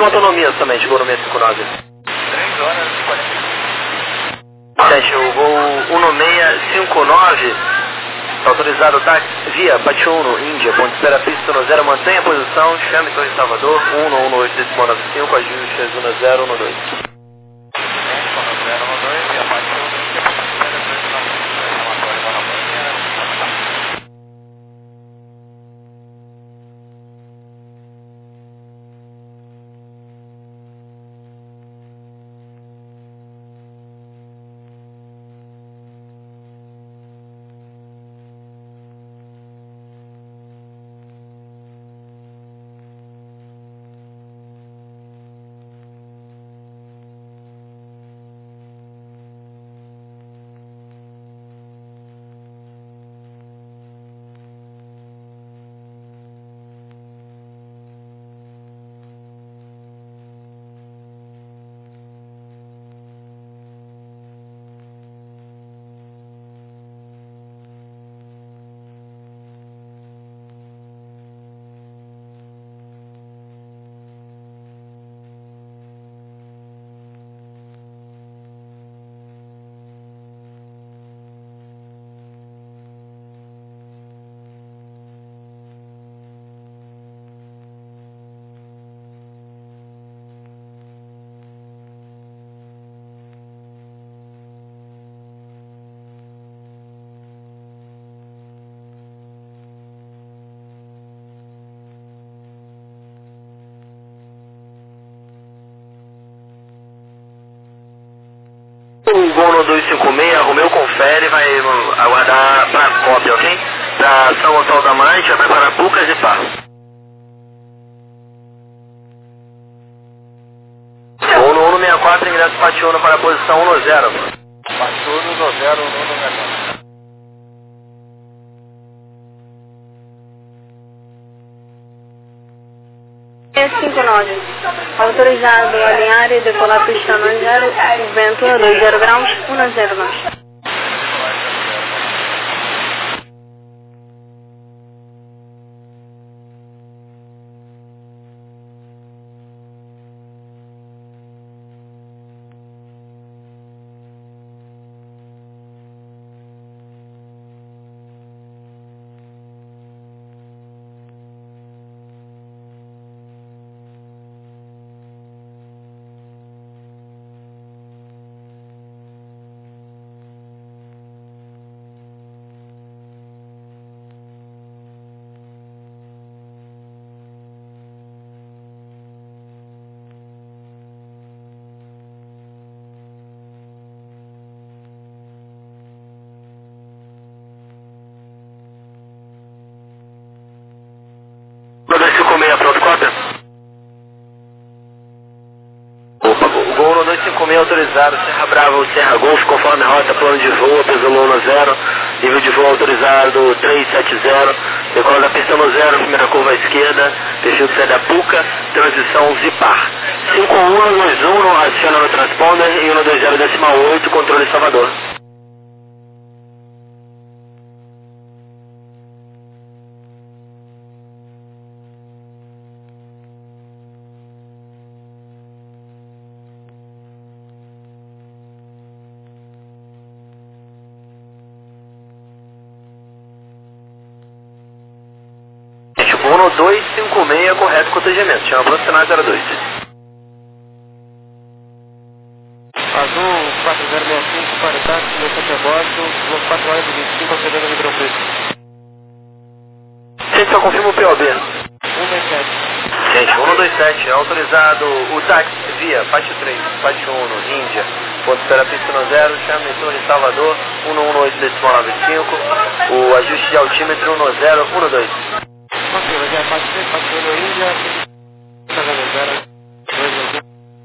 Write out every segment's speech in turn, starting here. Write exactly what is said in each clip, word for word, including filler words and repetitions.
última autonomia somente, gol número cinquenta e nove. três horas e quarenta e cinco. Teste, o gol cento e seis cinquenta e nove, autorizado táxi via Pati um, Índia, ponto de espera pista no zero, mantenha a posição, chame Torre Salvador, um um um oito decimal nove cinco, ajuste um zero um dois. O gol no dois cinco seis, Romeu confere, vai aguardar para a cópia, ok? Da São Gonçalo da Amarante, vai preparar Pucas e Pá. Gol no um sessenta e quatro, ingresso Pati um para a posição um zero. Pati um zero, um zero. cinquenta e nove. Autorizado a alinhar e decolar pista no zero, vento dois zero graus, um zero dois. dois cinco seis, pronto, cópia. Opa, o gol no dois cinco seis autorizado, Serra Brava, Serra Golf, conforme rota, plano de voo, peso um zero, nível de voo autorizado três sete zero, decola da pista no zero, primeira curva à esquerda, perfil de saída Puca, transição Zipar. cinco um dois um, aciona no transponder e um dois zero decimal oito, controle Salvador. Uno dois cinco seis, correto protegimento. Chama para o sinal zero dois. Azul quatro zero seis cinco, para o táxi, meu centro a bordo, quatro horas e vinte e cinco, chegando no Ribeirão Preto. Gente, só confirma o P O B. um dois sete. Gente, um dois sete, é autorizado o táxi via Pati três, Pati um, Índia, ponto de espera pista no zero, chame Torre Salvador, um um oito decimal nove cinco, o ajuste de altímetro um zero um dois. Ok, vai ser Pati três, Pati um, Índia, zero zero dois.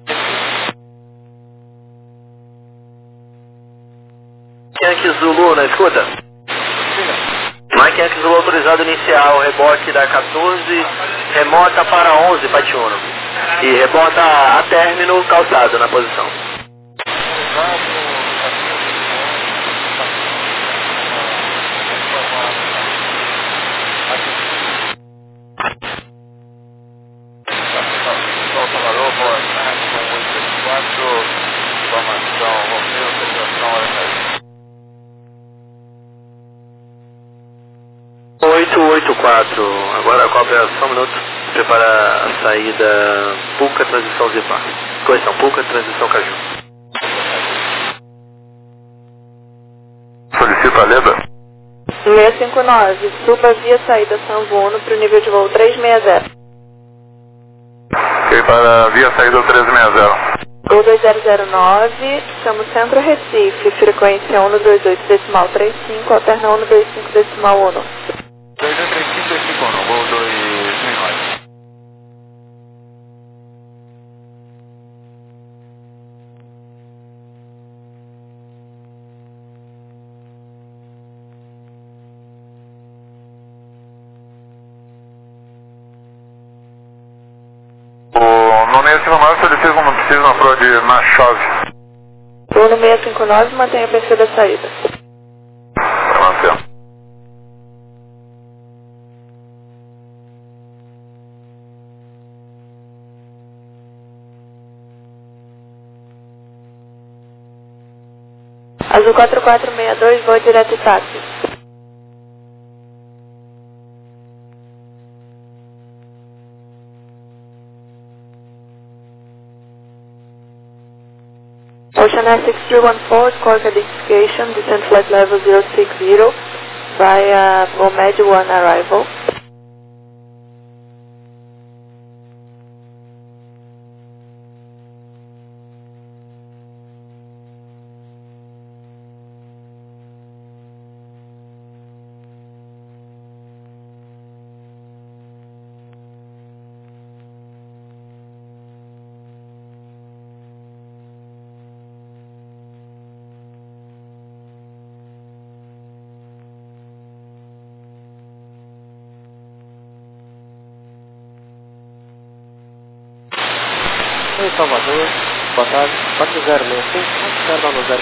Yankee Zulu na escuta? Mike Yankee Zulu autorizado inicial, rebote da quatorze, remota para onze, Pati um. E reporta a término calçado na posição. oito oito quatro, agora cobra só um minuto, prepara a saída Puca, transição Zipar. Correção, Puca, transição Caju. Solicito a Leda. seis cinco nove, suba via saída Sanvono para o nível de voo trezentos e sessenta. Ok, para via saída trezentos e sessenta. Gol dois zero zero nove, chamo Centro Recife, frequência um dois oito decimal trinta e cinco, alterna um dois cinco decimal um. dois um três cinco dois cinco um, voo dois mil e nove. O no seis cinco nove solicita como precisa na prova de na chave. Voo no seis cinco nove, mantenha o P C da saída. Vai manter. Azul quatro quatro seis dois, voo direto e táxi. Ocean Air six three one four, score identification, descent flight level zero six zero, via Momed one arrival. Oi, Salvador, boa tarde, quatro zero seis cinco, quatro zero nove zero,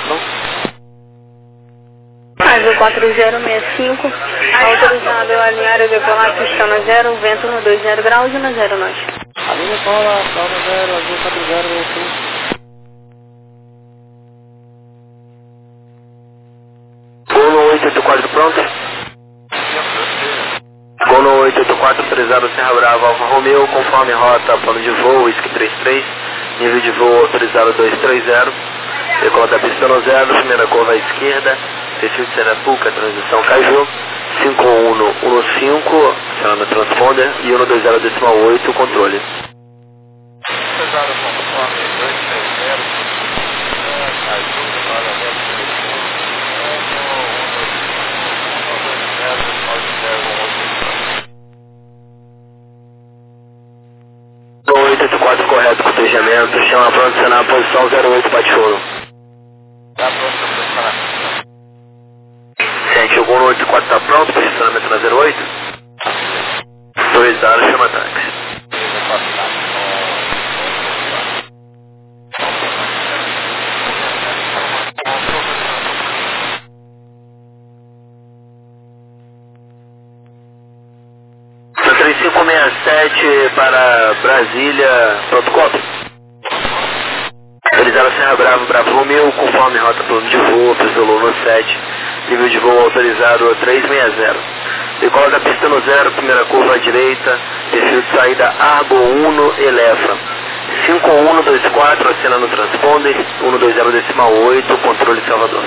não? Azul quatro zero seis cinco, autorizado a alinhar e decolar pista no zero, vento no dois zero graus e no zero nós. A linha cola, calma zero, azul quatro zero seis cinco. Gol no oito oito quatro pronto? Gol no oito oito quatro, autorizado Serra Brava, Alfa Romeo, conforme rota, plano de voo, whisky trinta e três, nível de voo autorizado dois três zero, decola da pista no zero, primeira curva à esquerda, perfil de Senapuca, transição Caju, cinco um um cinco, acionando transponder, e um dois zero decimal oito, controle. Pesado conforme dois três zero, Caju, para zero três oito oito quatro correto, cotejamento, chama pronto, acionar a posição zero oito, bate fogo. Tá pronto para posicionar. Sente, o Gol no oito quatro tá pronto, posicionamento na zero oito? Autorizado, chama táxi. três cinco seis sete para Brasília, pronto, copy. Autorizado Serra Bravo, Bravo Romeo, conforme rota plano de voo, Pesolou no sete, nível de voo autorizado trezentos e sessenta. Decola da pista no zero, primeira curva à direita, perfil de saída Argo um, Elefa. cinco um dois quatro, acena no transponder, um dois zero decimal oito, controle Salvador.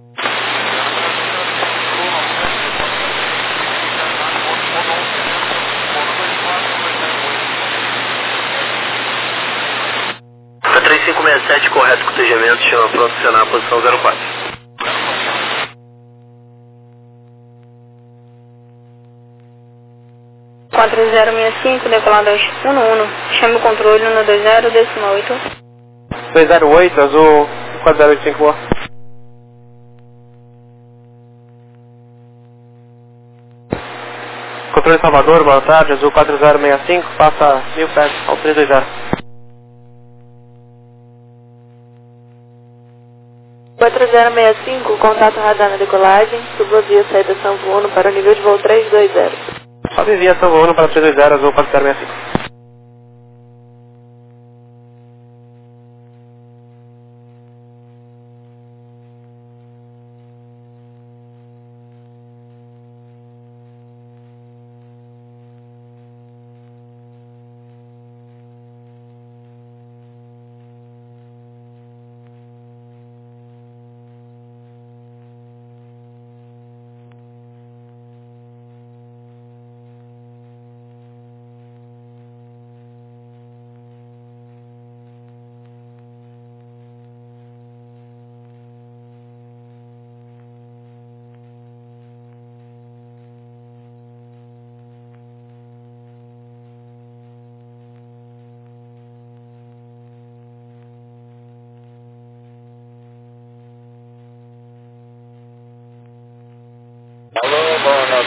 três cinco seis sete, correto, cotejamento, chama pronto, acionar a posição zero quatro. quatro zero seis cinco, decolar dois um um, chame o controle um dois zero decimal oito. dois zero oito, azul quatro zero oito cinco. Controle Salvador, boa tarde, azul quatro zero seis cinco, passa mil pés ao três dois zero. quatro zero seis cinco, contato radar na decolagem, suba via saída São Paulo para o nível de voo trezentos e vinte. Sobe via São Paulo para três dois zero, azul quatro zero seis cinco.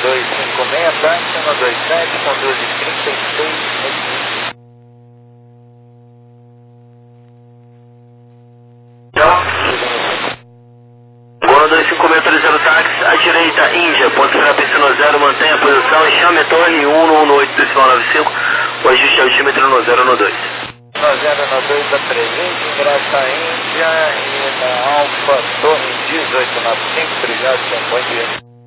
dois cinco seis, táxi um dois sete, com doze trinta e seis. Gol dois cinco seis autorizado táxi, à direita, Índia, ponto final pista no zero, mantenha a posição e chame a torre um um um oito decimal nove cinco, o ajuste altímetro no zero no dois. No zero no dois da presente, ingresso à Índia e na Alfa Torre dezoito nove cinco, obrigado, senhor, bom dia.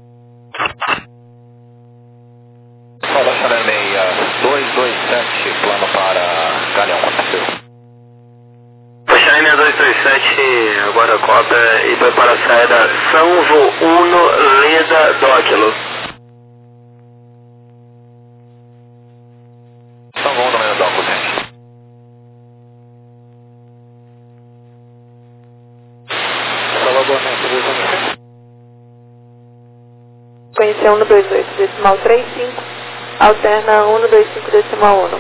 Fala, Chalemeia, dois dois sete, plano para Galeão, aconteceu. Chalemeia dois dois sete, agora cota e vai para a saída Sanvo Uno Leda Dóquilo. Sanvo Uno Leda Dóquilo, gente. Conhecer um dois oito decimal trinta e cinco, alterna um dois cinco decimal um.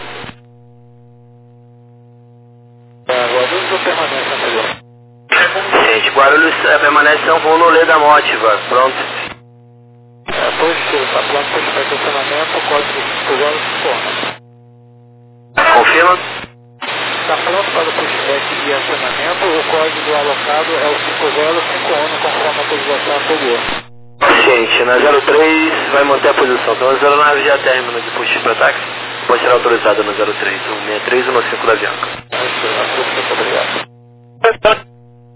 Guarulhos ou permanece anterior? Gente, Guarulhos é, permanece São Paulo Lê da Motiva, pronto. É, positivo, tá plano para estacionamento, código cinco zero cinco. Confirma? Está pronto para o pushback e acionamento, o código alocado é o cinco zero cinco um, conforme a autorização anterior. Gente, na zero três vai manter a posição, então a zero nove já termina de push para táxi, pode ser autorizada no zero três, um seis três, um cinco da Bianca. Muito obrigado.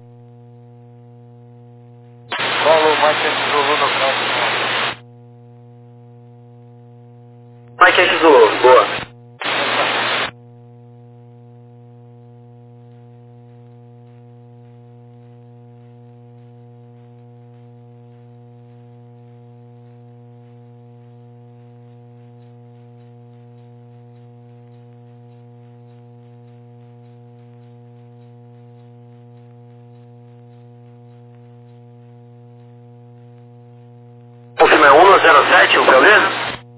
Paulo, Mike Zulu no próximo. Mike Zulu, boa. Confirma é um zero sete, o beleza?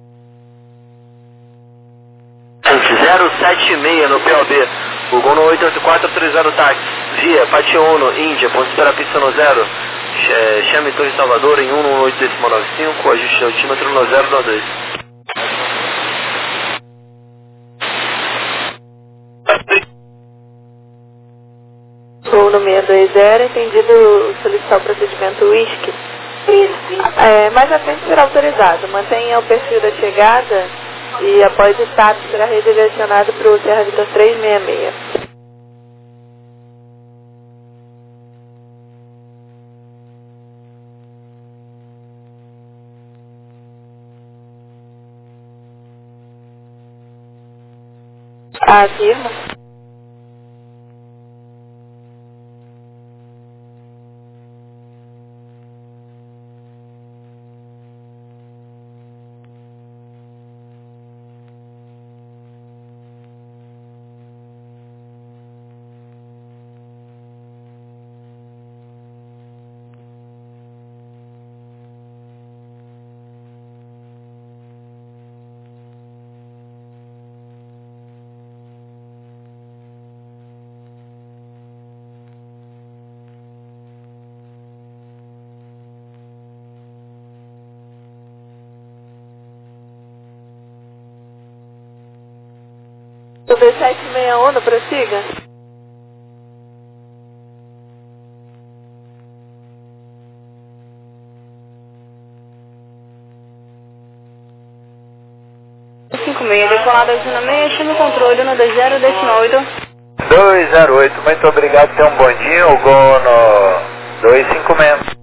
Gente, zero sete seis no P O B. O Gol no oito oito quatro autorizado táxi. Via, Pati Uno, Índia, ponto de espera pista no zero. Chame Torre Salvador em um um oito decimal nove cinco, ajuste altímetro no zero no dois. Gol no seis dois zero, entendido solicitar o procedimento U I S C. É, mais à frente será autorizado. Mantenha o perfil da chegada e após o status será redirecionado para o Serra Vitor trezentos e sessenta e seis. Afirma. O B sete seis um, prossiga. cinco seis, decolado a zona seis, chama o controle no dois zero decimal oito. dois zero oito, muito obrigado, tenha um bom dia, o Gol no dois cinco seis.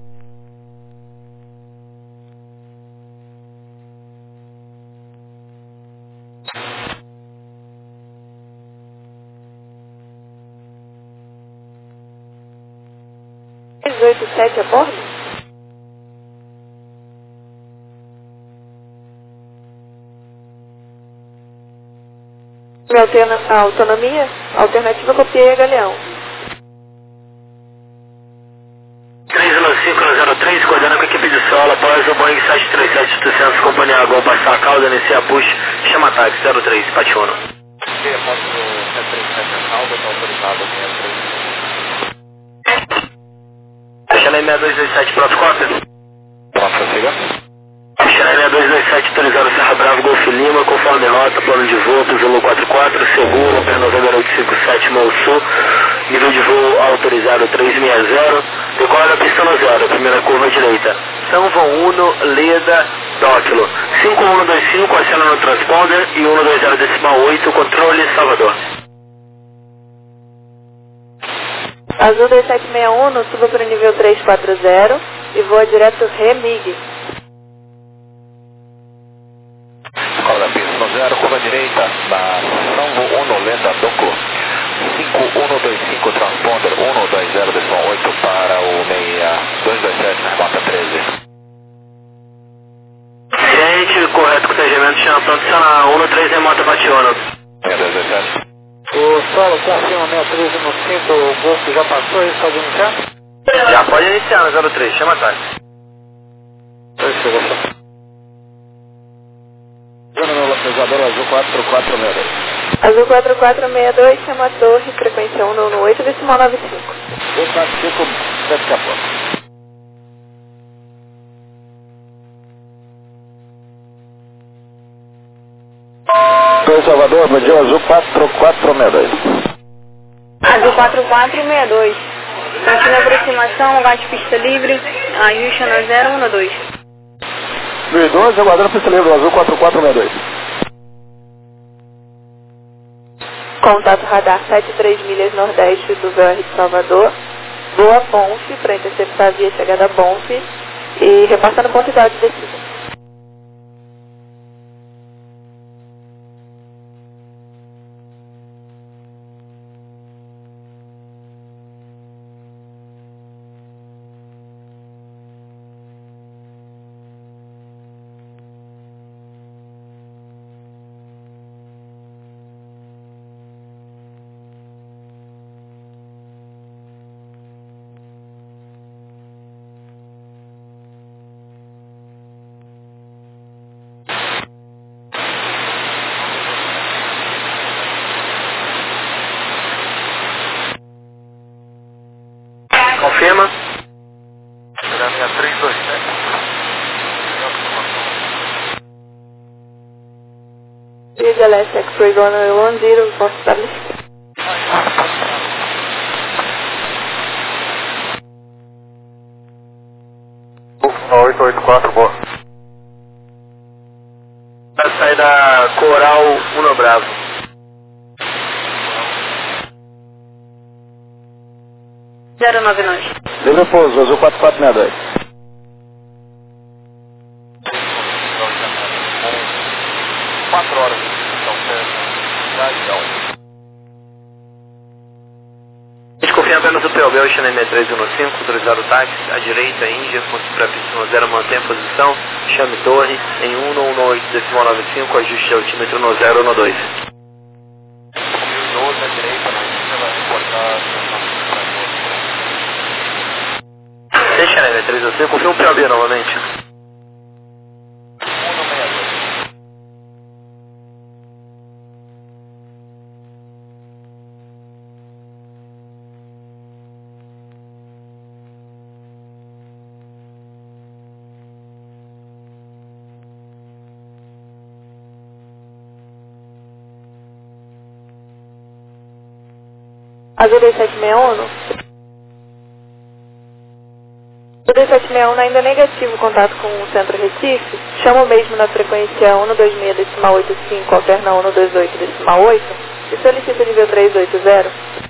três oito sete a bordo? Minha alterna, a autonomia, alternativa copiei a Galeão. três nove cinco zero três, coordenando com a equipe de solo, após o Boeing sete três sete oitocentos, companhia Gol passar a cauda, iniciar push, chama táxi zero três, Pati Uno. Chalemeia dois dois sete, pronto, cópia. Pronto, siga. Chalemeia dois dois sete autorizado Serra Bravo, Golf Lima, conforme rota, plano de voo, Zulu quatro quatro, seguro, Pé Novembro oito cinco sete, Mão Sul, nível de voo autorizado trezentos e sessenta, decola pista no zero, primeira curva direita. São João Uno, Leda, Tóquilo, cinco um dois cinco, acena no transponder e cento e vinte decimal oito, controle Salvador. Azul dois sete seis um, suba para o nível trezentos e quarenta e voa direto Remig. Cola da pista no zero, curva direita, na São João Uno, Leda, Doco. cinco um dois cinco, transponder cento e vinte decimal oito para o seis dois dois sete, rota treze. Ciente, correto com o segmento, chama pronto, adicionar um três remota Bationa. seis dois dois sete. O solo confirma meia treze no cinto, o Golf já passou, ele pode iniciar? Já pode iniciar no zero três, chama a tarde. Pois chegou, só. Zona localizador azul quatro quatro seis dois. Azul quatro quatro seis dois, chama a torre, frequência cento e dezenove decimal noventa e cinco. Vou classifico daqui a pouco. Sou Salvador, bom dia, azul quatro quatro seis dois. Azul quatro quatro seis dois. Continua aproximação, lugar de pista livre, ajuste na zero um dois. mil e doze, aguardando pista livre, azul quatro quatro seis dois. Contato radar setenta e três milhas nordeste do V R de Salvador. Voa Bonf para interceptar via chegada Bonf e repassando ponto de descida. Confirma. Será minha três dois sete. Via Leste X-Ray Gunner um zero, ponto estabelecido. oito oito quatro, boa. Vai sair da Coral Uno Bravo. zero nove nove. Livre pouso, azul quatro quatro seis dois. quatro horas de então, certo? A gente confia apenas o P O B, o China M três um cinco, autorizado o táxi, à direita, Índia, ponto para pista zero, mantém a posição, chame torre, em cento e dezenove decimal noventa e cinco, ajuste altímetro no zero um dois. mil e doze à direita, na Índia, vai reportar. Deixa a M três um cinco, confia um P O B novamente. Azul dois sete seis um. O dois sete seis um ainda é negativo contato com o Centro Recife. Chama mesmo na frequência cento e vinte e seis decimal oitenta e cinco, alterna cento e vinte e oito decimal oito e solicita nível trezentos e oitenta.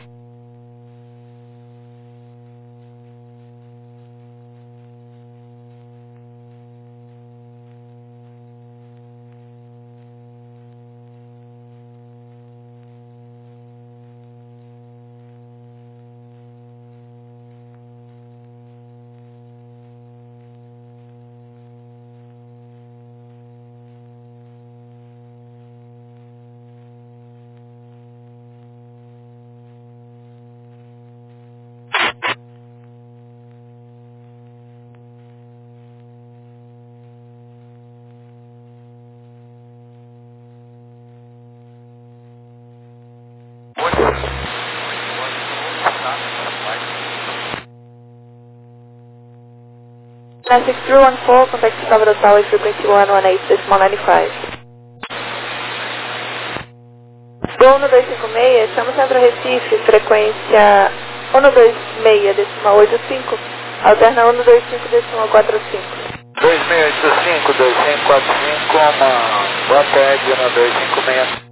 nine six three one four, contact Discovery Tower, frequency one one eight decimal nine five. Gol no dois cinco seis, estamos Centro Recife, frequência um dois seis decimal oito cinco, alterna um dois cinco decimal quatro cinco. dois seis oito cinco, dois cinco quatro cinco, uma boa tarde na dois cinco seis.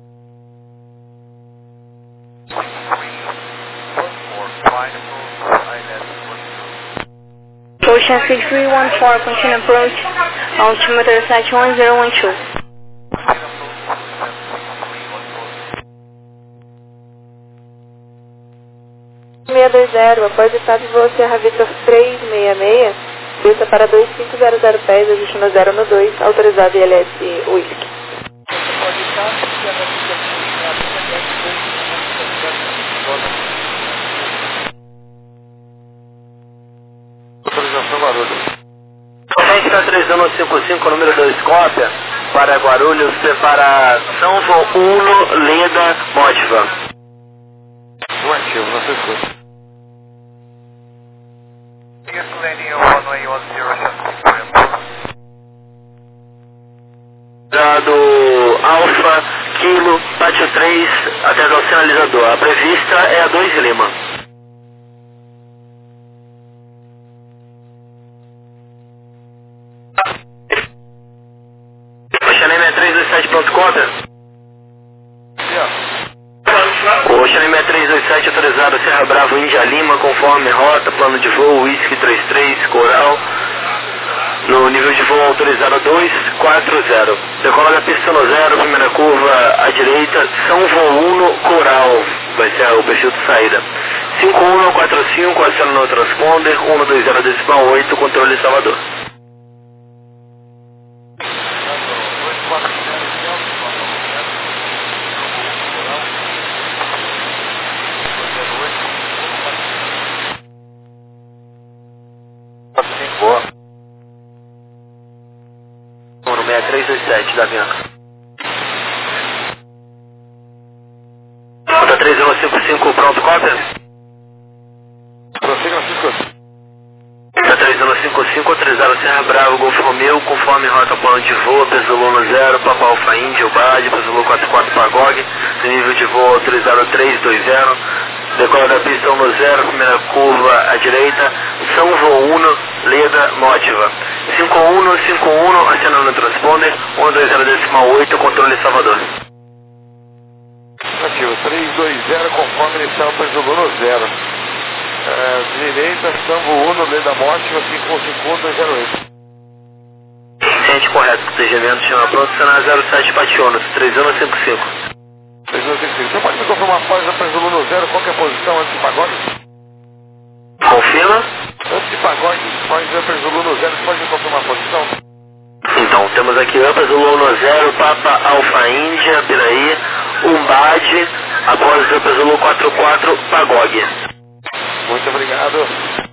Ocean six three one four, continue approach, altimeter sete um zero um dois. seis dois zero, após o estado de voo Serra Victor três seis seis, pista para dois cinco zero zero pés, ajuste no zero no dois, autorizado I L S Whisky. Autorização Guarulhos. Corrente para três um cinco cinco, número dois, cópia, para Guarulhos, preparação voo um, Leda, Motiva. Um ativo, não se escuta. Dado Alfa, Kilo, Pátio três, até o sinalizador. A prevista é a dois Lima. Oceanem sessenta e três vinte e sete, pronto, cópia. O Oceanem sessenta e três vinte e sete autorizado Serra Bravo, Índia Lima, conforme rota, plano de voo, Whisky trinta e três, Coral. No nível de voo autorizado dois quatro zero. Decola da pista no zero, primeira curva à direita, São Voluno, Coral. Vai ser o perfil de saída. cinco um quatro cinco, aciona no transponder, um dois zero decimal oito, controle Salvador. Boa. Número sessenta e três vinte e sete da Bianca. Nota três um cinco cinco, pronto, cópia? Prossiga, não se escuta. Nota três um cinco cinco, autorizado Serra Bravo, Golfo Romeu, conforme rota plano de voo, peso Luna zero, Papa Alfa Índia, Ubade, peso Luna quatro quatro Pagog, nível de voo autorizado três dois zero, decola da pista um zero, primeira curva à direita, São Voluno, Leda, Motiva. cinco um cinco um, acionando no transponder, um dois zero decimal oito, controle Salvador. Ativo três dois zero, conforme inicial, peso Luna zero. É, direita, Sambo um, Leda Motiva, cinco um cinco um dois zero oito. Ciente correto, protegimento, chama pronto, cenário zero sete Pationos, três um cinco cinco. três um cinco cinco. Você pode me confirmar após a peso Luna zero, qual que é a posição antes de pagode? Confirma? Antes de pagode, pode dizer peso Luna zero, você pode me confirmar a posição? Então, temos aqui Upper Zulu zero, Papa Alfa Índia, Piraí, Umbade, após Upper Zulu quatro quatro, Pagog. Muito obrigado.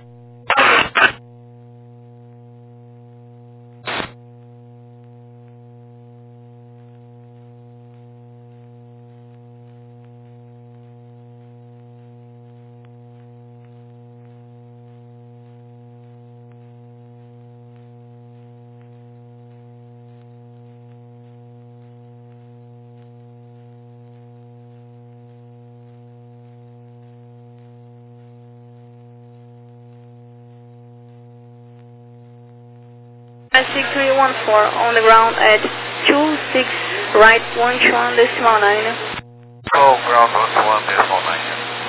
six three one four, on the ground at two six right one one decimal nine. Oh, ground one one decimal nine.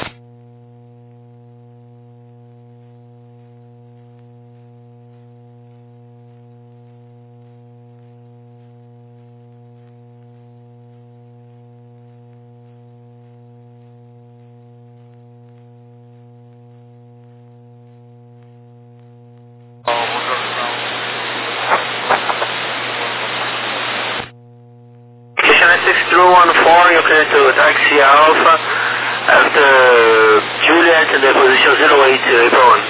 six three one four, you're clear to taxi Alpha after Juliet in the position zero eight, April one.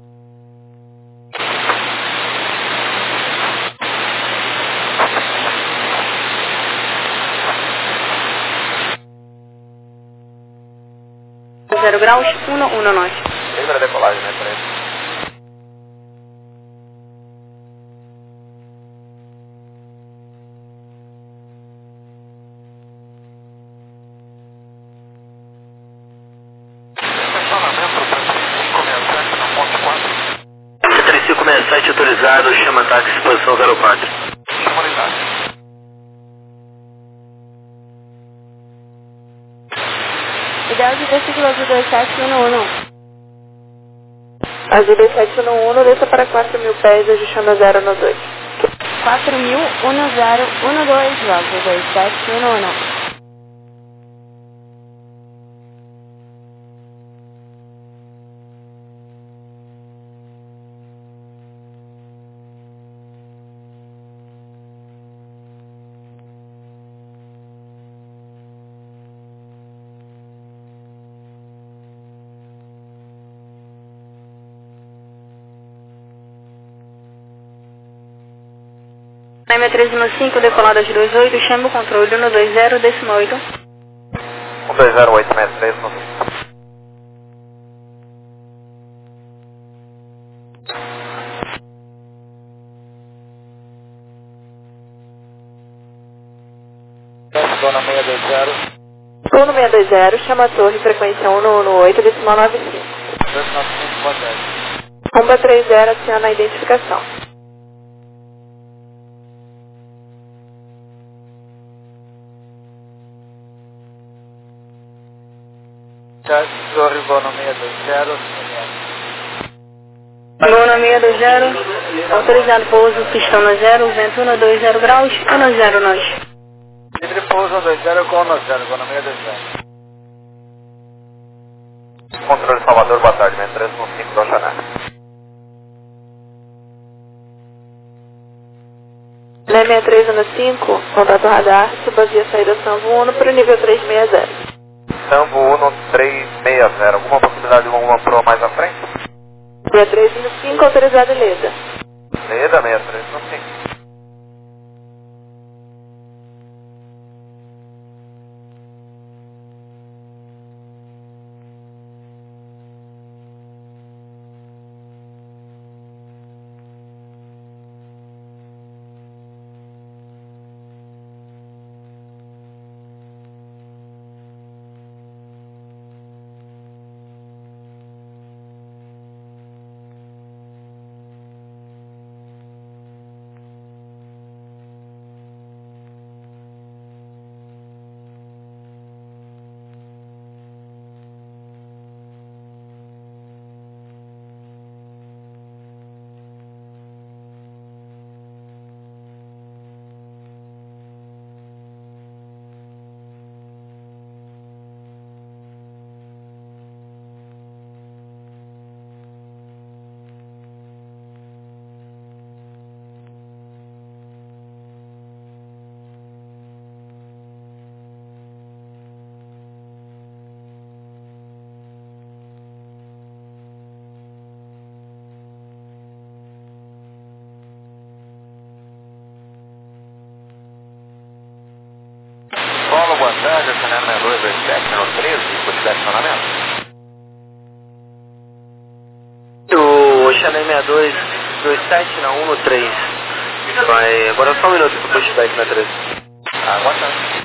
zero graus, um um nós. Lembra a decolagem, né? Peraí. sete autorizado, chama táxi, posição zero quatro. Chama unidade. Ideal de versículo azul dois sete um um. Azul dois sete um um, desça para quatro mil pés, ajustando zero no dois. quatro mil, um zero, um dois, azul dois sete um um. M três um cinco, decolada de dois oito, chama o controle um dois zero, décimo oito. um dois zero oito seis três no cinco. Zona seiscentos e vinte. Uno seiscentos e vinte, chama a torre, frequência um um um oito, decimal nove cinco. dois nove cinco, boa tarde. Rumba três zero, aciona a identificação. Torre Bono seiscentos e vinte. Bono seiscentos e vinte, autorizado pouso, pistão no zero, vento um dois zero graus, um zero nós. Livre pouso um dois zero com um zero, Bono seiscentos e vinte. Controle Salvador, boa tarde, M três um cinco do Janela. N seis três um cinco, contato radar, subvia saída Sambo um para o nível trezentos e sessenta. Sambo um três seis zero, alguma possibilidade de uma Pro mais à frente? seis três um cinco, autorizado Leda. Leda, seis três um cinco. Paulo, boa tarde, acionando seis dois dois sete no treze, quantidade de acionamento. O Chanel seis dois dois sete na um no três. Vai, agora só um minuto pro pushback na treze. Ah, boa tarde.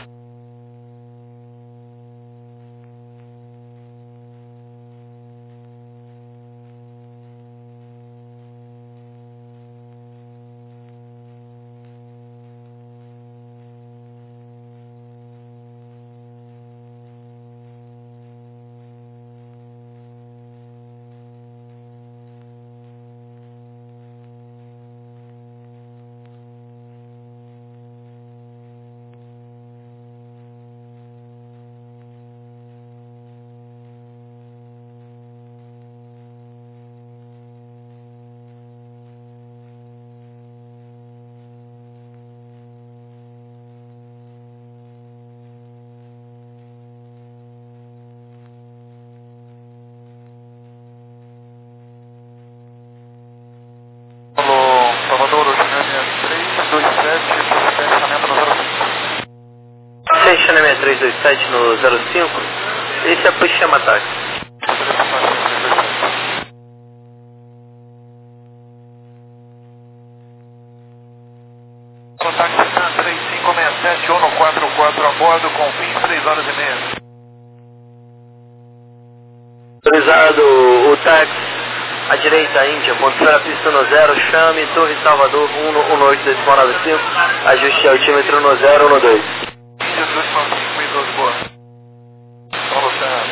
Salvador, Chanel três dois sete, fechamento no zero cinco. Sim, Chanel três dois sete no zero cinco. Esse é push chama táxi. Táxi três cinco seis sete um quatro quatro a bordo com fins três horas e meia. Autorizado o táxi À direita, Índia, ponto para pista no zero, chame, Torre Salvador, um um oito decimal nove cinco, ajuste altímetro no zero um dois. Índia dois nove cinco, meio doze, boa. Paulo Santos,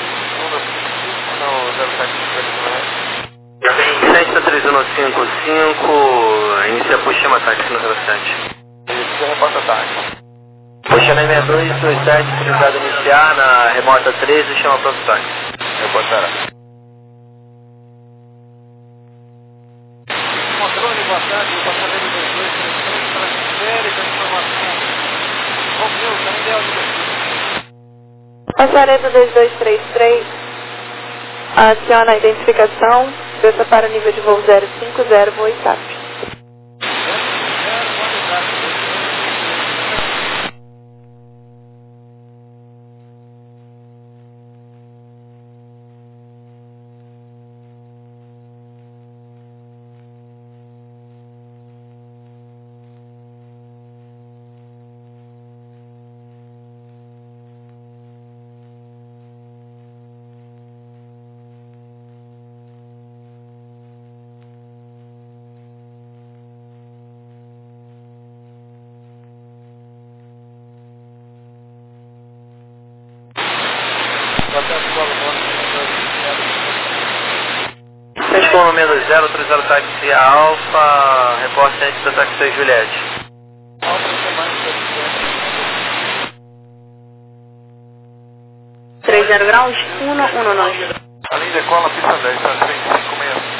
no zero sete cinco, Tem sete três um cinco cinco, inicia por chama táxi no zero sete. Isso, reporta táxi. Puxa na seis dois dois sete, utilizado iniciar na remota treze, chama pronto táxi. Reportará. Controle, boa tarde, o passageiro dois dois três três para Férica, informação. Romeu, Canindel de Passaredo dois dois três três, adiciona a identificação, desça para nível de voo zero cinco zero, voo I T A P. Sete com o menos zero, três zero táxi Alfa, reporte antes da táxi seis Juliette. três zero graus, um um nove. Além de cola, pista dez, está três cinco seis.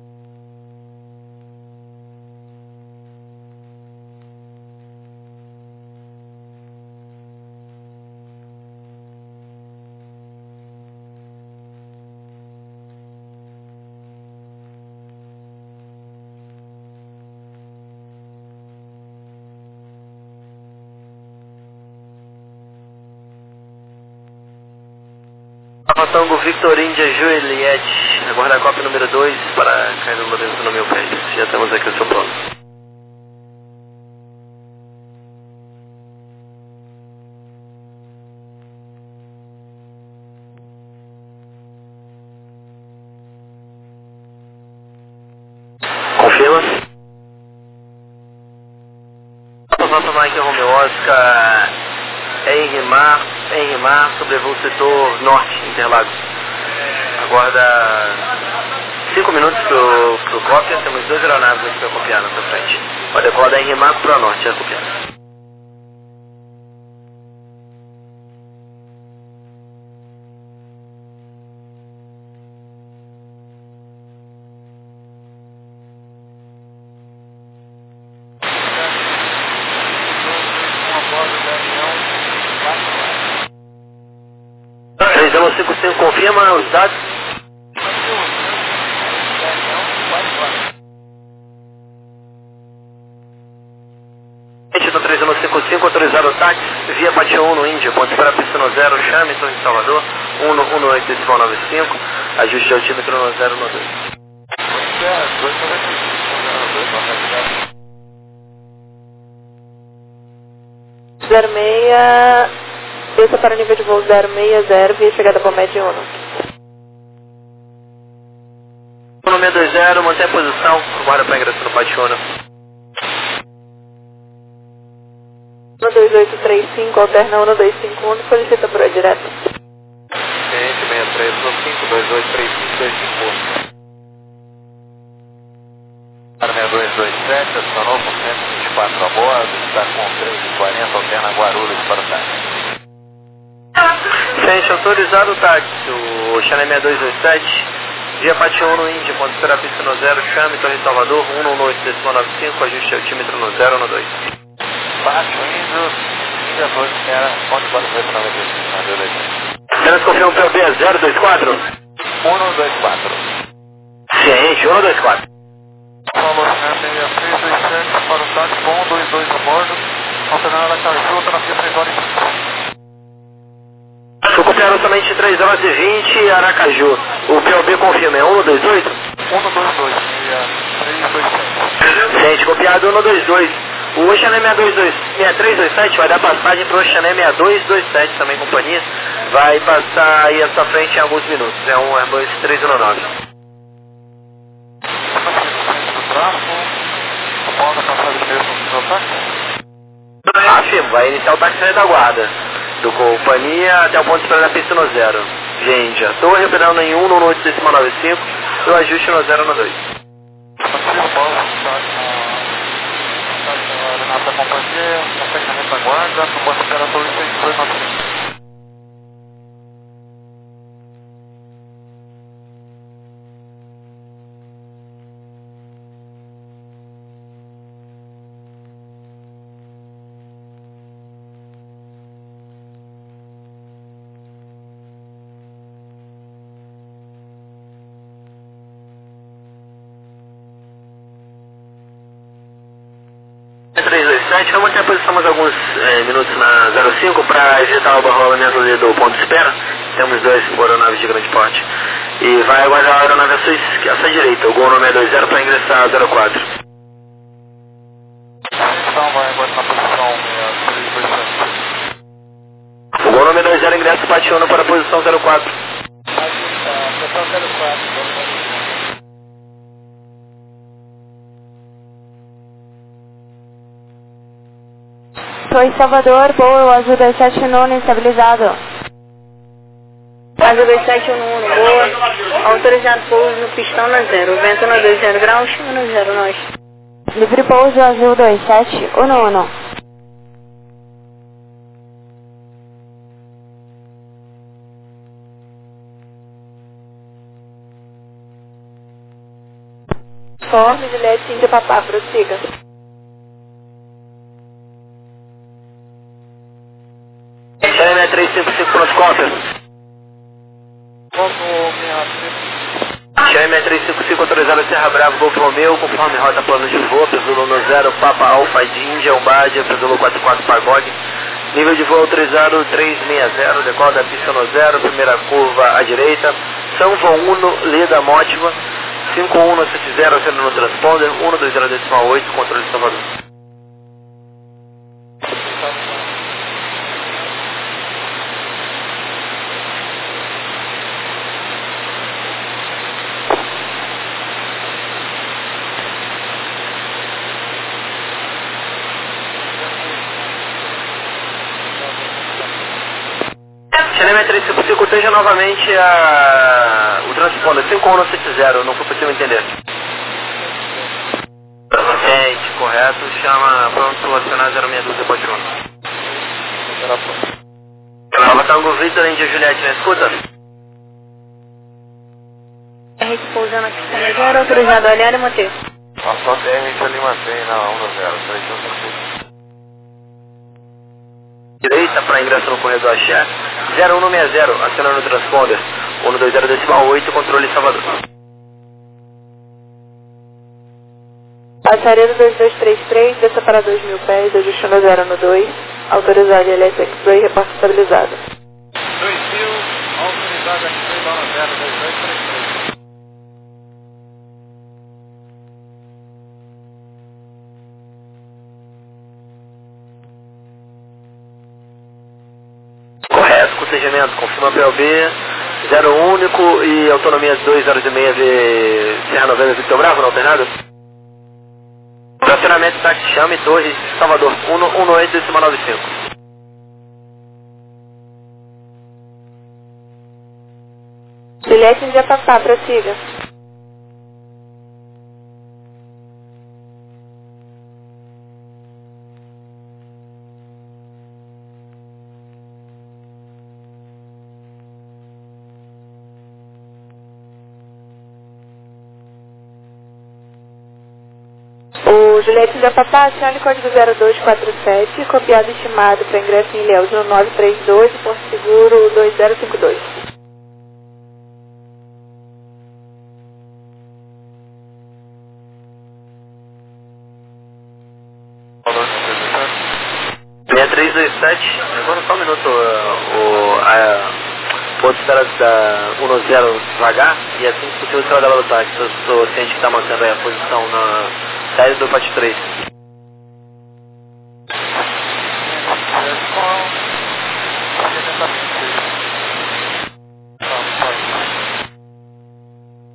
Tango Victor India Juliette, aguarda a cópia número dois para Caio Lourenço no meu pé. Já temos aqui o seu plano. Confirma. Nossa Mike Romeo Oscar, Henry Mar, Henry Mar, sobrevoo setor norte, Interlagos. Aguarda cinco minutos pro, pro cópia, temos duas aeronaves aqui para copiar na sua frente. Pode decolar da Henry Mar para o norte, já copiar. três um cinco cinco, confirma os dados. três um cinco cinco, autorizado o táxi, via Pati um no Índia, ponto para pista no zero, chame, Torre de Salvador, um um oito decimal nove cinco, ajuste altímetro no zero um dois. zero seis, desça para nível de voo zero seis zero, via chegada para o Med Uno. um seis dois zero, mantém a posição, aguarda para ingressar no Pati um. um dois oito três cinco, alterna um dois cinco um, solicita por direto. Cliente seis três um cinco, dois oito três cinco, dois cinco um. Para seis dois dois sete, acionou com cento e vinte e quatro a bordo, está com três e quarenta, alterna Guarulhos para o táxi. Gente, autorizado o táxi, o Channel seis dois dois sete, via Pati um no Índia, ponto para pista no zero, chame, Torre de Salvador, um um oito decimal nove cinco, ajuste altímetro no zero um dois. Baixo, Índio, Índia dois, era, ponto para o nove cinco. Apenas confirma o P O B zero dois quatro? um dois quatro. Ciente, um dois quatro. Paulo Santos, seis dois sete, para o táxi, um dois dois a bordo, alternando a Caju, para três horas e vinte. Estou copiando somente três horas e vinte, Aracaju. O P O B confirma, é um dois oito? um dois dois, três dois sete. Gente, copiado um dois dois. O Oxané seis dois dois, seis três dois sete vai dar passagem para o Oxané seis dois dois sete, também companhia. Vai passar aí à sua frente em alguns minutos. É um Airbus três um nove. no táxi? Afirmo, vai iniciar o táxi na retaguarda. Do companhia até o ponto de espera da pista no zero. Gente, a torre operando em um no oito decimal nove cinco e o ajuste no zero no dois. Renata Companhia, consegue na retaguarda, no ponto de espera torre seis dois nove cinco. três dois sete, vamos manter a posição mais alguns é, minutos na zero cinco para evitar o barrolamento ali do ponto de espera. Temos dois aeronaves de grande porte. E vai aguardar a aeronave à sua, à sua direita, o Gol no seis dois zero para ingressar a zero quatro. Então vai agora na posição três dois sete. O Gol no seis dois zero ingressa Patiano para a posição zero quatro. Posição zero quatro. Oi, Salvador, Boa, o Azul dois sete nono estabilizado. Azul dois sete um um, boa. Autorizado pouso no pistão na zero. Vento na dois zero graus, chama no zero, nós. Livre pouso, Azul dois sete um um. Forme, Juliette, Índia, Papá, prossiga. China três cinco cinco pronto, cópia. China três cinco cinco autorizado Serra Bravo, Golfo Romeu, conforme rota plano de voo, Pesulo no zero, Papa Alfa de Índia, Umbadia, Pesulo quatro quatro Pagode. Nível de voo autorizado três seis zero, decola da pista no zero, primeira curva à direita. São João um, Leda Mótiva, cinco um no sete zero, sendo no transponder, um dois zero decimal oito, controle de Salvador. China três cinco cinco, esteja novamente a... o transponder, cinco um no sete zero, não foi possível entender. Gente, correto, chama pronto, acionar zero seis dois, pode ir. Nova Tango Victor, Índia Juliette, na escuta? R pousando aqui na zero, autorizado a olhar e manter. A só T R ali mantém na um zero, três dois Direita para ingresso no corredor Axé, zero um no seis zero, acionando o transponder, um dois zero decimal oito, controle Salvador. Passaredo dois dois três três, desça para dois mil pés, ajustando zero no dois, autorizado L S X dois, repasse estabilizado. dois mil, autorizado X dois, lá no zero, dois dois três três. Correto, cortejamento, confirma P L B, zero único e autonomia dois zero seis V Serra noventa Victor Bravo, não tem nada? Estacionamento táxi Chame, Torre, Salvador, um oito decimal nove cinco. Juliette, Índia, Papá, prossiga. O Juliette da Papá, acione código zero dois quatro sete, copiado e estimado para ingresso em Ilhéus no nove três dois, Porto Seguro dois zero cinco dois. seis três dois sete, agora só um minuto, uh, o a, ponto de espera da um zero devagar e assim que possível você vai dar o táxi, eu sou ciente que está mantendo aí a posição na saída do Pátio três.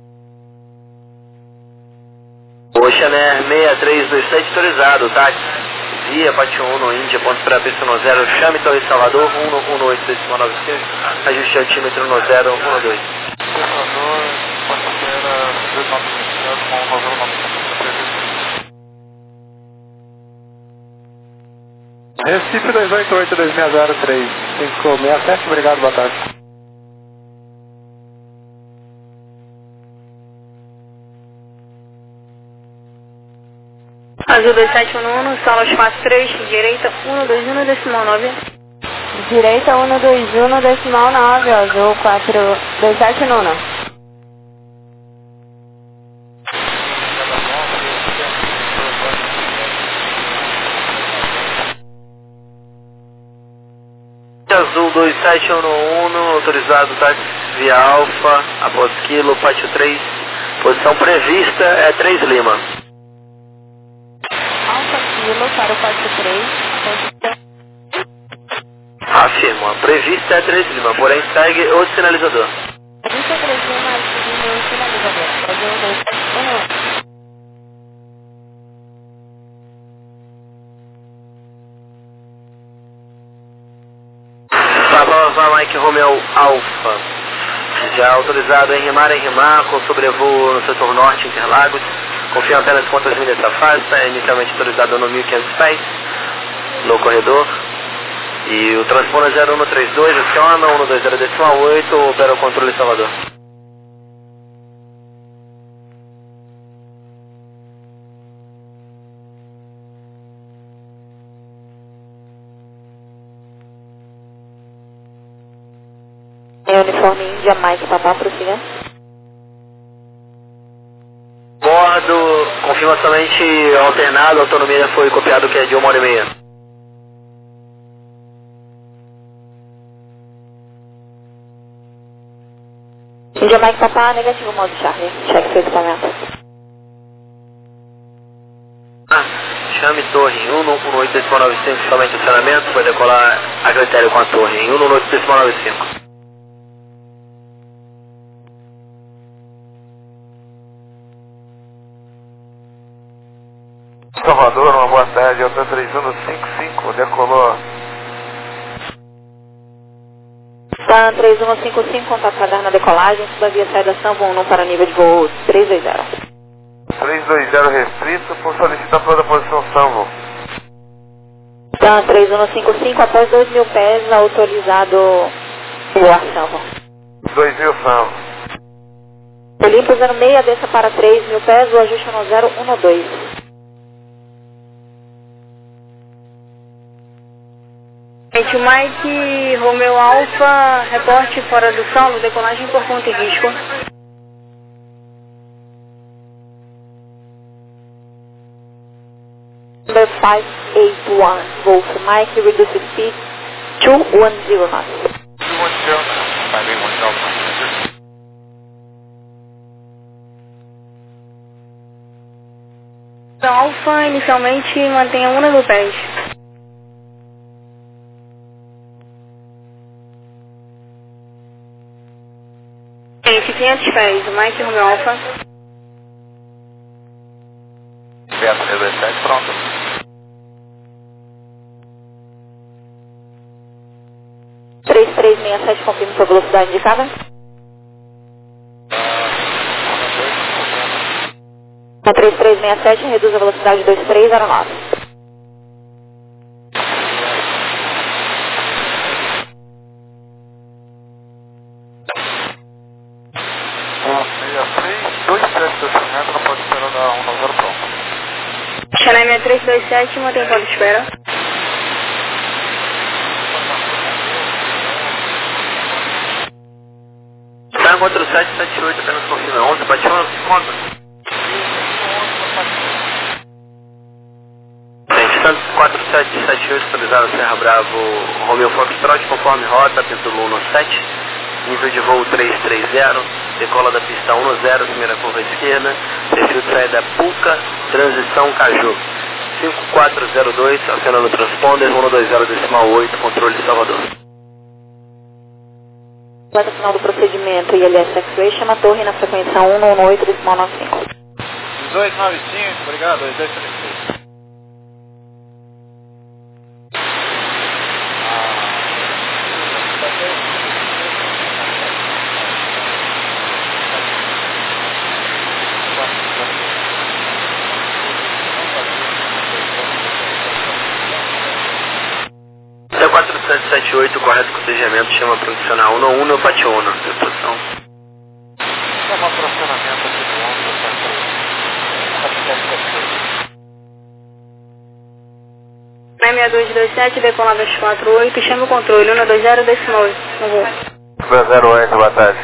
O Chanel seis três dois sete autorizado, táxi. vazia, Pátio um no Índia, ponto para pista um zero, chame Torre Salvador, um um oito decimal nove cinco, ajuste altímetro um zero um dois. Salvador, quarta-feira, dois nove cinco, com um zero nove cinco. Recife dois oito oito dois seis zero três cinco seis sete, obrigado, boa tarde. Azul dois sete um um, sala quatro três, direita um dois um decimal nove. Direita um dois um decimal nove, Azul quatro dois sete um um. Azul dois sete um um, autorizado táxi Alfa, após quilo, Pátio três, posição prevista é três Lima. Alfa Kilo para o Pátio três. Afirma, prevista é três Lima, porém segue o sinalizador. Prevista é três Lima, seguindo o sinalizador. Azul dois sete um um. Papa Mike Romeo Alfa, já autorizado em remar em remar, com sobrevoo no setor norte, Interlagos, confirma apenas quantas milhas se afasta, é inicialmente autorizado no mil e quinhentos pés, no corredor, e o transponder zero um três dois, aciona, um dois zero decimal oito, opera o controle Salvador. É uniforme Índia Mike Papá, prossiga. Bordo, confirma somente alternado, a autonomia foi copiado que é de uma hora e meia. Índia Mike Papá, negativo modo Charlie. Cheque seu equipamento. Ah, chame torre um um oito decimal nove cinco, somente acionamento, vai decolar a critério com a torre em um um oito decimal nove cinco. Salvador, uma boa tarde, Alta três um cinco cinco, decolou. Stan três um cinco cinco, contato radar na decolagem, suba via saída São um para nível de voo três dois zero. três dois zero restrito, por solicitar toda a posição Sambo. Stan três um cinco cinco, após dois mil pés, autorizado voar Sambo. dois mil Sambo. Olimpo zero seis, desça para três mil pés, o ajuste no zero um dois. Mike Romeo Alfa, reporte fora do solo, decolagem por conta e risco. Number five eight one, Wolf Mike, reduce speed two one zero knots. two one zero, five eight one zero. Então, Alfa, inicialmente mantenha um mil pés. quinhentos pés, Mike Romeo Alfa. Vento três dois sete, pronto. três três seis sete, confirme sua velocidade indicada. Na três três seis sete, reduz a velocidade dois três zero nove. Xané três dois sete, mantém ponto de espera. Tá quatro sete sete oito, apenas confirma. onze, bate onze, conta. Gente, quatro sete sete oito, autorizado Serra Bravo, Romeo Foxtrot, conforme rota, pinto Luno sete, nível de voo três três zero, decola da pista um zero, primeira curva esquerda, perfil de saída Puca, transição Caju. cinco quatro zero dois, acionando o transponder, um dois zero decimal oito, controle Salvador. Até o final do procedimento, I L S X-Ray, chama a torre na frequência um um oito decimal nove cinco. dois nove cinco, obrigado, dois dois três seis. quatro sete sete oito, correto cotejamento, chama profissional um um, Pationa, disposição. Chama fracionamento aqui do onze, seis dois dois sete, decolada quatro oito, chama o controle, um dois zero, decimal oito, no voo. dois zero oito, boa tarde.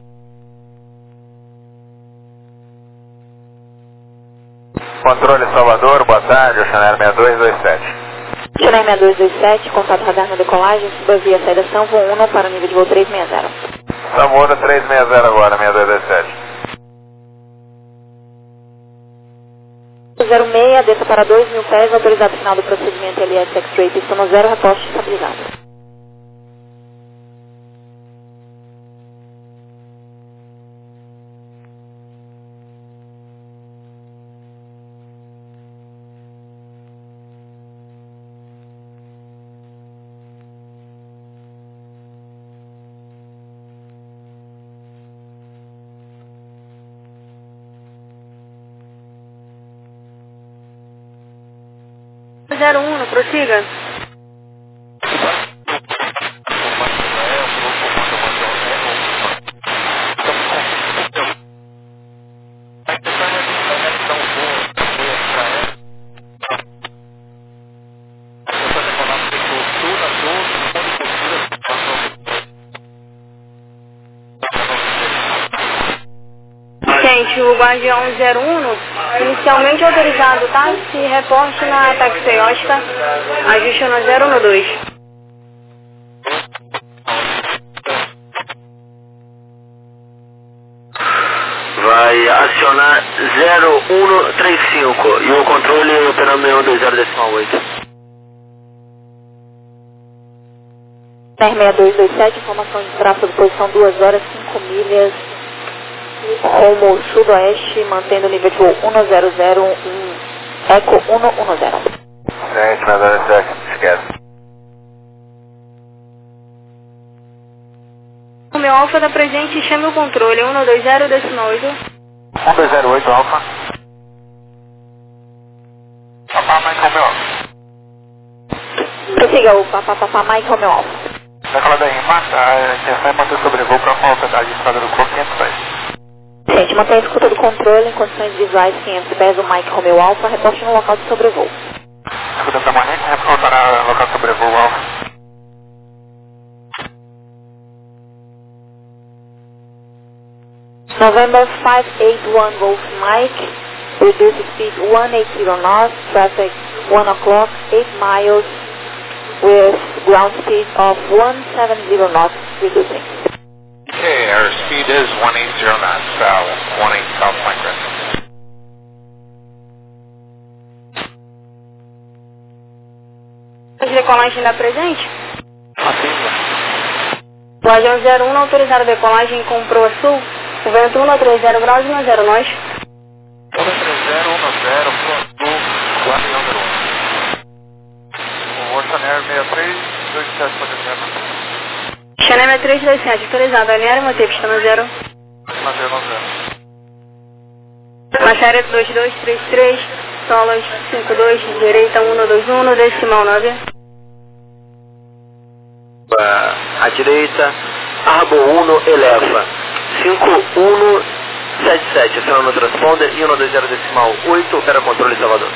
Controle Salvador, boa tarde, Oceanário seis dois dois sete. Oceanário seis dois dois sete, contato radar na decolagem, suba via saída São Vô um para o nível de voo três seis zero. São Vô três seis zero agora, seis dois dois sete. zero seis, desça para dois mil pés, autorizado final do procedimento L S X-Ray, pista no zero, reposte estabilizado. zero um, prossiga. Gente, o Guardião zero um, inicialmente autorizado, tá? Se reporte na taxi Oscar, ajuste no zero um dois. Vai acionar zero um três cinco e o controle operando um dois zero decimal oito. seis dois dois sete, informação de tráfego, posição duas horas, cinco milhas, rumo sudoeste, mantendo o nível de voo um zero zero um, Eco um um zero. Gente, seis dois sete, esquece. O meu Alfa da presente, chame o controle, um dois zero decimal oito. um dois zero oito, Alfa. Papá, Mike Romeo Alfa. Prossiga o Papá Papá Mike Romeo Alfa. Decolada aí, Marta, a intenção é manter sobrevoo para uma velocidade de estrada do corpo quinhentos pés. Gente, mantém a escuta do controle em condições visuais quinhentos pés, o Mike Romeo Alfa, reporte no local de sobrevoo. Escuta permanente, reportará local de sobrevoo, Alfa. November five eight one Golf Mike, reduce speed one eighty north, traffic one o'clock, eight miles, with ground speed of one seventy knots, reducing. Okay, our speed is one eighty knots, south, one eight South Mike Crest. Decolagem da presente? Afirma. Guardião zero um, autorizado a decolagem com proa sul, o vento um três zero graus e um zero nós. um três zero, um zero, proa sul, Guardião zero um. O Oceanário seis três dois sete, pode ser. Xanema três dois sete, autorizado a alinhar e manter pista no zero. um zero, um zero. Macharia dois dois três três, solas cinco dois, direita um dois um, decimal nove. À direita, Arbo um eleva, cinco um sete sete, aciona no transponder e um dois zero decimal oito, opera controle Salvador.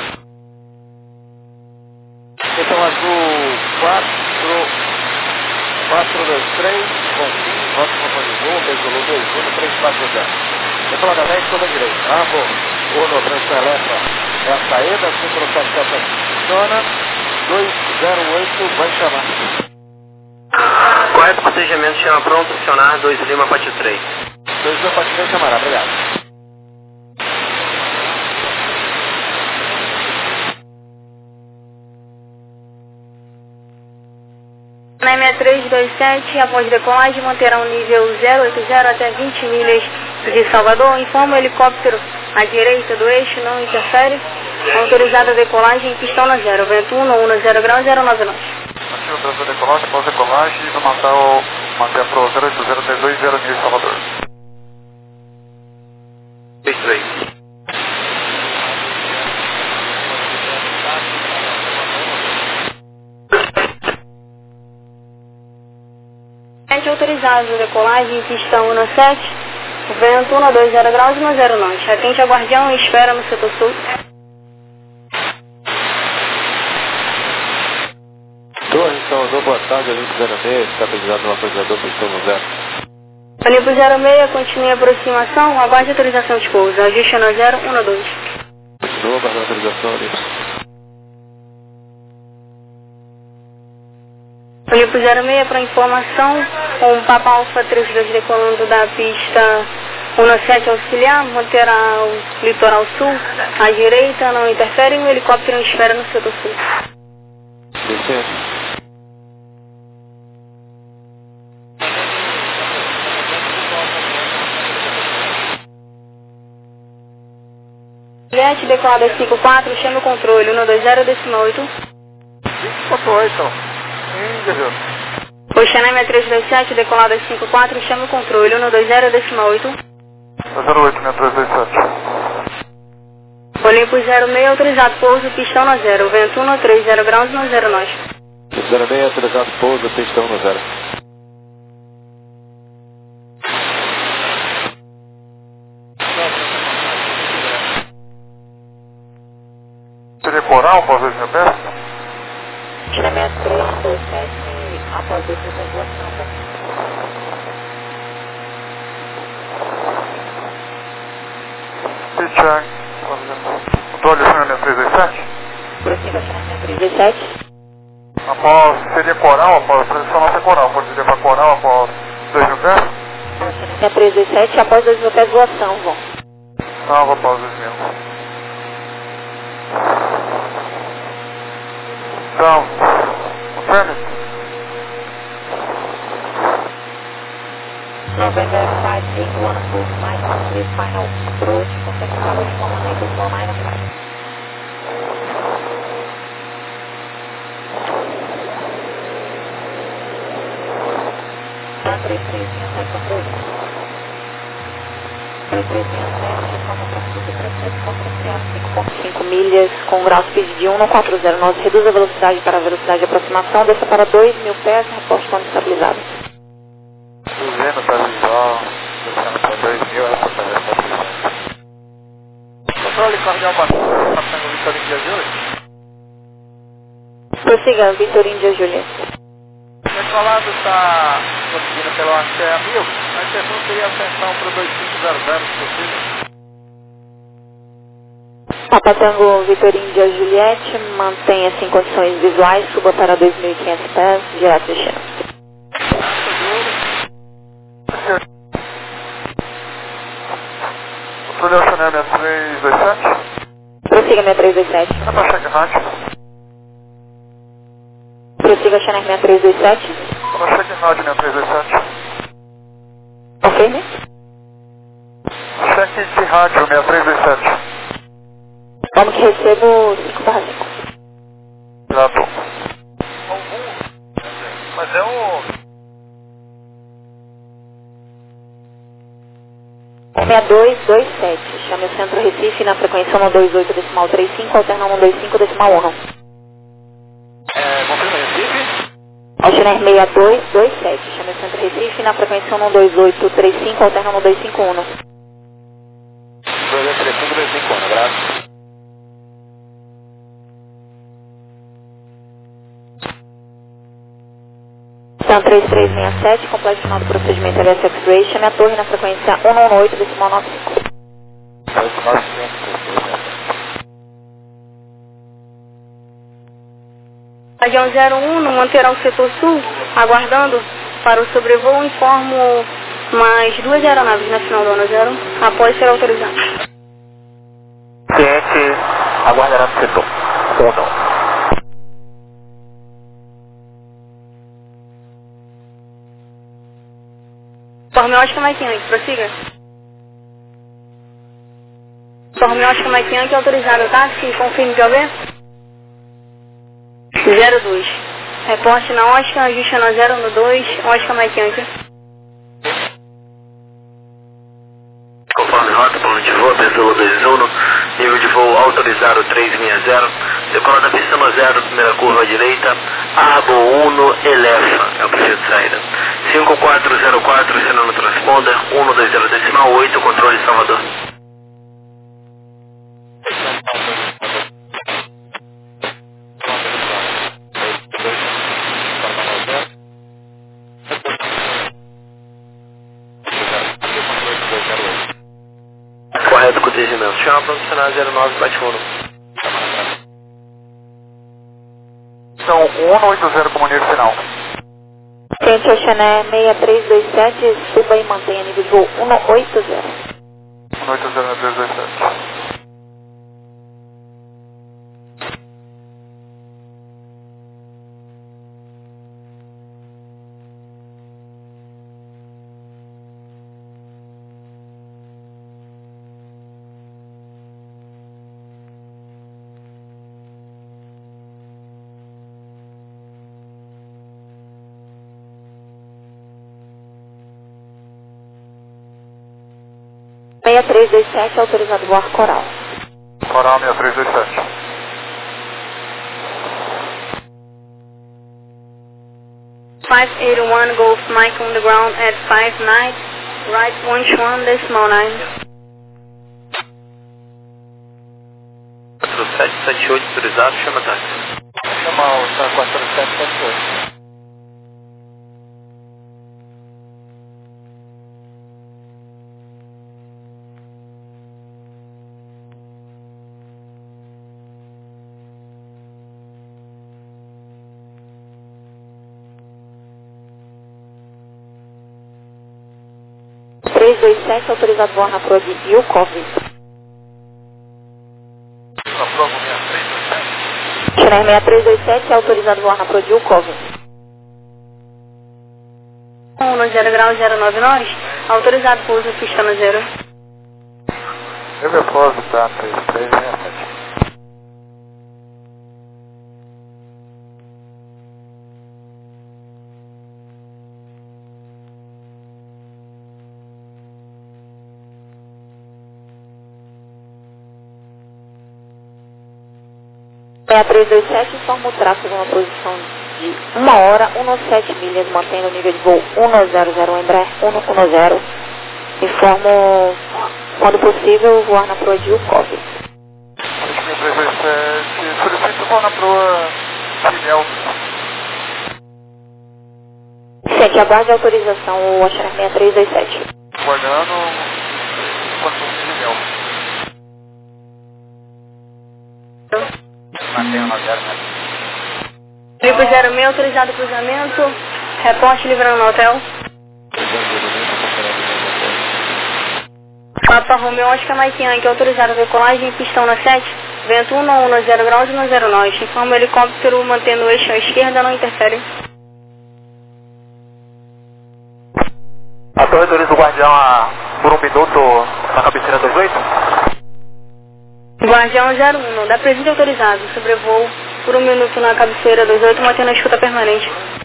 Então azul quatro, quatro dois três, bom fim, voto para o voo, Bezulu dois um, três quatro zero. Decolada dez, toda direita. Ah, bom. Uno, transeleta, é a saída, cinco sete sete funciona, dois zero oito, vai chamar. Correto cotejamento, chama pronto, acionar dois Lima Pati três. dois Lima Pati três, chamará, obrigado. Na M três dois sete, após decolagem, manterá um nível zero oito zero até vinte milhas de Salvador. Informa o helicóptero à direita do eixo, não interfere. Autorizada a decolagem, pistão na zero, vento um, um zero grau, zero nove nós. Aqui o Brasil decolagem, após decolagem, vai manter, o, manter a pro zero oito zero até dois zero milhas de Salvador. três três. Autorizado, decolagem, pista um sete, vento um dois zero graus, um zero norte. Atente a guardião e espera no setor sul. Torre, Salvador, boa tarde, Olimpo zero seis, está autorizado no autorizador, pista um zero. Olimpo zero seis, continue a aproximação, aguarde autorização de pouso, ajuste no zero um dois. Continua, aguarde autorização, Olimpo. Olimpo zero seis, para informação, um Papa Alfa três dois decolando da pista um sete auxiliar, manterá o litoral sul, à direita, não interfere, o helicóptero espera no setor sul. Descendo. Juliette, decolada cinco quatro, chame o controle, um dois zero, décima oito. cinco oito, Índio. Oceanémia três dois sete, decolada cinco quatro, chame o controle, um dois zero, décima oito. zero oito, minha três dois sete. Olimpo zero seis, autorizado pouso, pista um zero, vento um três zero graus, um zero norte. zero seis, autorizado pouso, pista um zero. Seria coral após dois mil pés? Oceanémia três dois sete, após dois mil pés. Pitchang, controle Oceanémia três dois sete? Prossiga Oceanémia três dois sete. Após, seria coral após, a posição nossa é coral, pode dizer para coral após dois mil pés? Oceanémia três dois sete, após dois mil pés, voação, vão. Salva após dois mil. Então, confirme. November five eight one four five one three final approach, contact tower one eight four nine five. três três seis sete controle. três três seis sete, como para subir para sete ponto cinco milhas com grau speed de um quatro zero. Nós reduz a velocidade para a velocidade de aproximação, desça para dois mil pés, reposte quando estabilizado. Duzendo para visual, descendo para dois mil, essa para estabilizado. Controle cardial batido, está sendo Vitorino de Juliette? Prossiga, Vitorino de Juliette. Decolado está conseguindo pelo Axé a mil, a intenção seria ascensão para o dois cinco zero zero, se possível. Papa Tango Vitorino de Juliette, mantenha-se em condições visuais, suba para dois mil e quinhentos pés, direto destino. Controle Oceanémia três dois sete? Prossiga minha três dois sete. É para cheque rádio. Prossiga Oceanémia três dois sete. Para cheque rádio, minha três dois sete. Confirme. Cheque de rádio, minha três dois sete. Vamos que recebo cinco barra cinco. Grato. Mas é o... seis dois dois sete. Chame o centro Recife na frequência um dois oito decimal trinta e cinco, alterna um dois cinco decimal um. É, confirma Recife? Oceanémia seis dois dois sete. Chame o centro Recife na frequência um dois oito três cinco, alterna um dois cinco um. dois oito três cinco dois cinco um, abraço. Então três três seis sete, completo final do procedimento L S X-Ray, chame a torre na frequência um oito decimal nove cinco. Avião zero um, no manterá o setor sul, aguardando para o sobrevoo, informo mais duas aeronaves na final do ano zero, após ser autorizado. Cliente aguardará no setor. um. Forme ótica Mike Yankee, prossiga. Forme ótica Mike Yankee autorizado, tá? Sim, confirme de O V. zero dois. Reporte na ótica, ajuste na zero no dois, ótica Mike Yankee. Conforme rota, plano de voo, Bezolo dois um, nível de voo autorizado três seis zero, decola da pista no zero, primeira curva à direita, Argo Uno Elefa, é o perfil de saída. cinco quatro zero quatro, sinal no transponder, um dois zero decimal oito, controle Salvador. Correto com o dirigimentos. Chama para o cenário zero nove, bate uno. Então, um oito zero, comunica o final. Frente ao Chané seis três dois sete, suba e mantenha nível de voo um oito zero. um oito zero, três dois sete. seis três dois sete, autorizado voar Coral. Coral seis três dois sete. five eight one Golf Mike on the ground at five nine, right one one decimal nine. quatro sete sete oito, autorizado, chama táxi. Chama o quatro sete sete oito. três dois sete, autorizado voar na proa de Yukov. Chané seis três dois sete, autorizado voar na proa de Yukov. um zero grau zero nove nós, autorizado pouso pista no zero. Eu me posso, tá? três três seis sete. seis três dois sete, informa o tráfego uma posição de uma hora, sete milhas, mantendo o nível de voo um zero zero, Embraer um zero. Informo, quando possível, voar na proa de Yukov. três dois sete, solicito voar na proa de Nelson. Sete, aguarde a autorização, o Oceaner seis três dois sete. Guardando, quanto de Nelson. Mantenha no zero, né? Triple zero seis, autorizado cruzamento. Reporte livrando no hotel. Papa Romeo Oscar Mike Yankee, autorizado decolagem, pistão na sete. Vento um um zero graus e um zero nós. Informa o helicóptero mantendo o eixo à esquerda, não interfere. A torre autoriza o guardião a, por um minuto na cabeceira dos oito? Guardião zero um, da presídio autorizado, sobrevoo por um minuto na cabeceira dos oito, mantendo a escuta permanente.